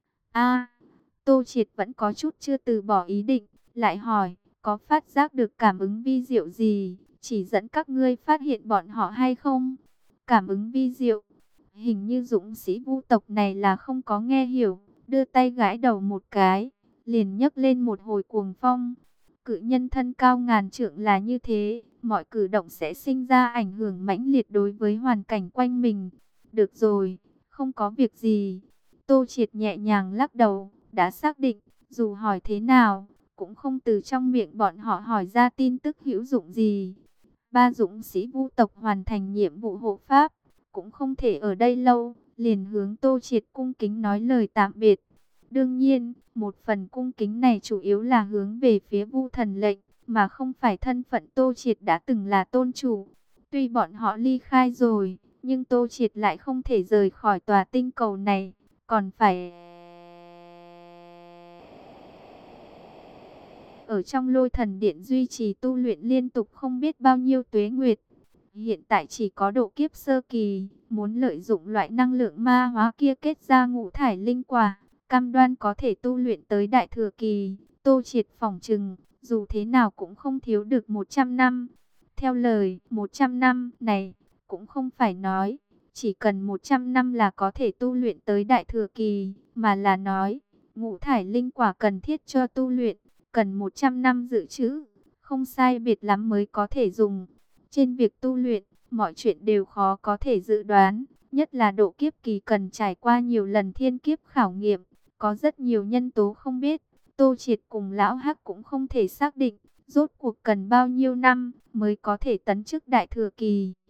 A, Tô Triệt vẫn có chút chưa từ bỏ ý định, lại hỏi, có phát giác được cảm ứng vi diệu gì, chỉ dẫn các ngươi phát hiện bọn họ hay không? Cảm ứng vi diệu, hình như dũng sĩ vu tộc này là không có nghe hiểu, đưa tay gãi đầu một cái, liền nhấc lên một hồi cuồng phong. Cự nhân thân cao ngàn trượng là như thế, mọi cử động sẽ sinh ra ảnh hưởng mãnh liệt đối với hoàn cảnh quanh mình. Được rồi, không có việc gì. Tô Triệt nhẹ nhàng lắc đầu, đã xác định, dù hỏi thế nào, cũng không từ trong miệng bọn họ hỏi ra tin tức hữu dụng gì. Ba dũng sĩ vu tộc hoàn thành nhiệm vụ hộ pháp, cũng không thể ở đây lâu, liền hướng Tô Triệt cung kính nói lời tạm biệt. Đương nhiên, một phần cung kính này chủ yếu là hướng về phía Vu Thần lệnh, mà không phải thân phận Tô Triệt đã từng là tôn chủ. Tuy bọn họ ly khai rồi, nhưng Tô Triệt lại không thể rời khỏi tòa tinh cầu này, còn phải ở trong Lôi Thần Điện duy trì tu luyện liên tục không biết bao nhiêu tuế nguyệt. Hiện tại chỉ có độ kiếp sơ kỳ, muốn lợi dụng loại năng lượng ma hóa kia kết ra ngũ thải linh quả, cam đoan có thể tu luyện tới đại thừa kỳ. Tô Triệt phỏng chừng, dù thế nào cũng không thiếu được một trăm năm. Theo lời, một trăm năm này, cũng không phải nói, chỉ cần một trăm năm là có thể tu luyện tới đại thừa kỳ, mà là nói, ngũ thải linh quả cần thiết cho tu luyện, cần một trăm năm dự trữ, không sai biệt lắm mới có thể dùng. Trên việc tu luyện, mọi chuyện đều khó có thể dự đoán, nhất là độ kiếp kỳ cần trải qua nhiều lần thiên kiếp khảo nghiệm, có rất nhiều nhân tố không biết. Tô Triệt cùng Lão Hắc cũng không thể xác định, rốt cuộc cần bao nhiêu năm mới có thể tấn chức đại thừa kỳ.